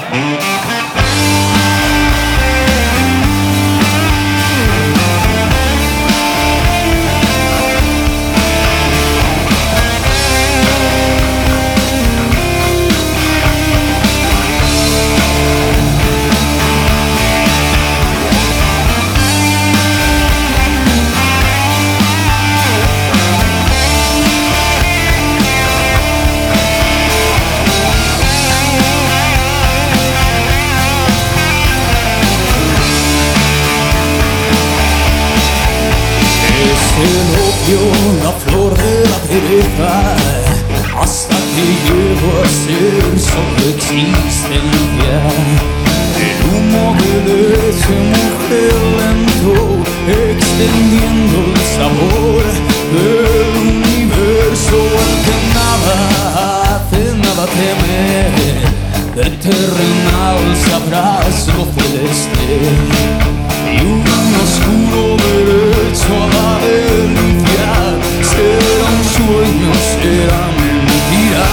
La flor de la pereza, hasta que llego a ser solo existencia. El humo de leche mujer lento, extendiendo el sabor del universo al que nada hace, nada teme. De terrenal sabrás lo celeste y un oscuro derecho a la delicia. Será un sueño, será mentira.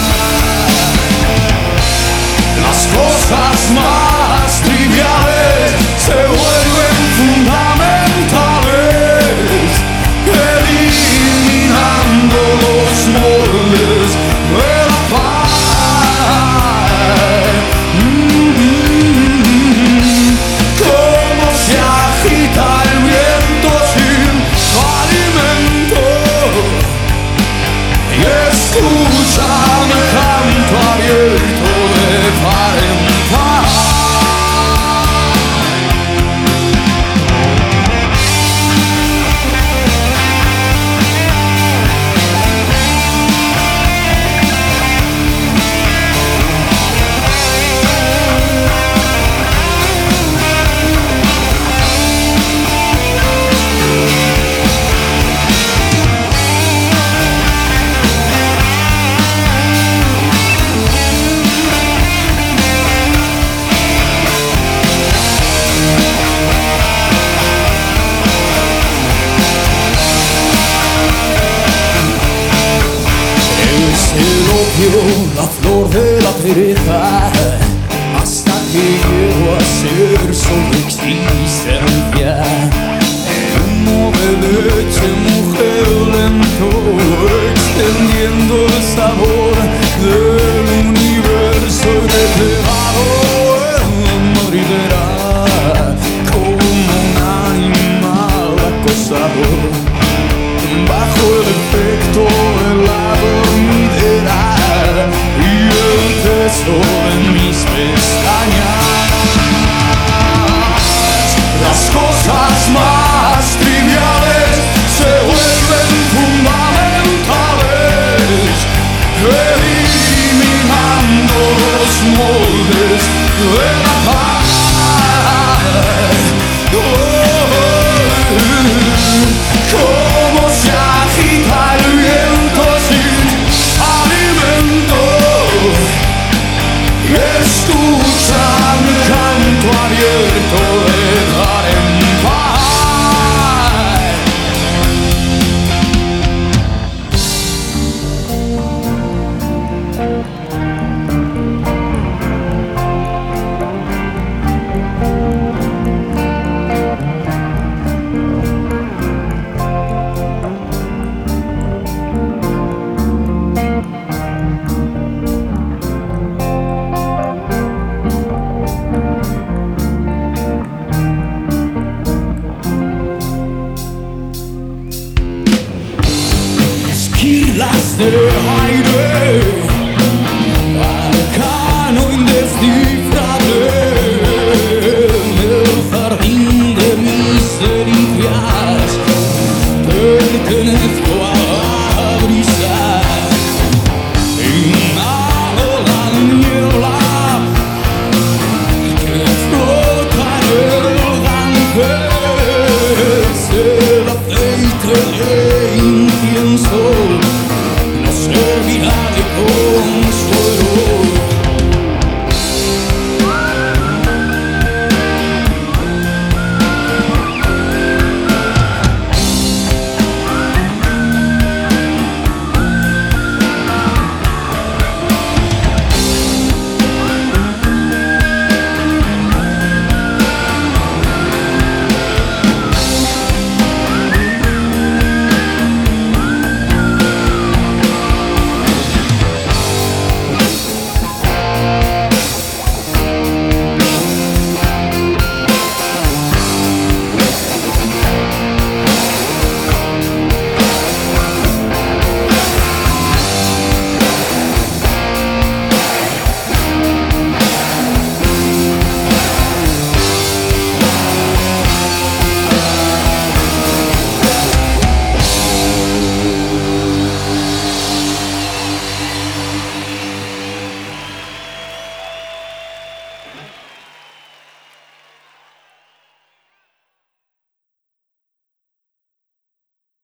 Las cosas más triviales se vuelven fundamentales, eliminando los moldes de la paz. Cómo se agita el viento sin alimento, y escuchan el canto abierto de par en par. La flor de la pereza, hasta que llego a ser solo existencia. El humo de leche mujer lento, extendiendo el sabor del universo desvelado en madriguera, como un animal acosado bajo el efecto de la dormidera y el peso de mis pestañas. Las cosas más triviales se vuelven fundamentales, eliminando los moldes de la paz. Cómo se agita el viento sin alimento, y escuchan el canto abierto de par en par. Esquilas de aire, arcano indescifrable, el jardín de mis delicias, pertenezco a la brisa, inhalo la niebla que flota en el ganges, el aceite de incienso no servirá de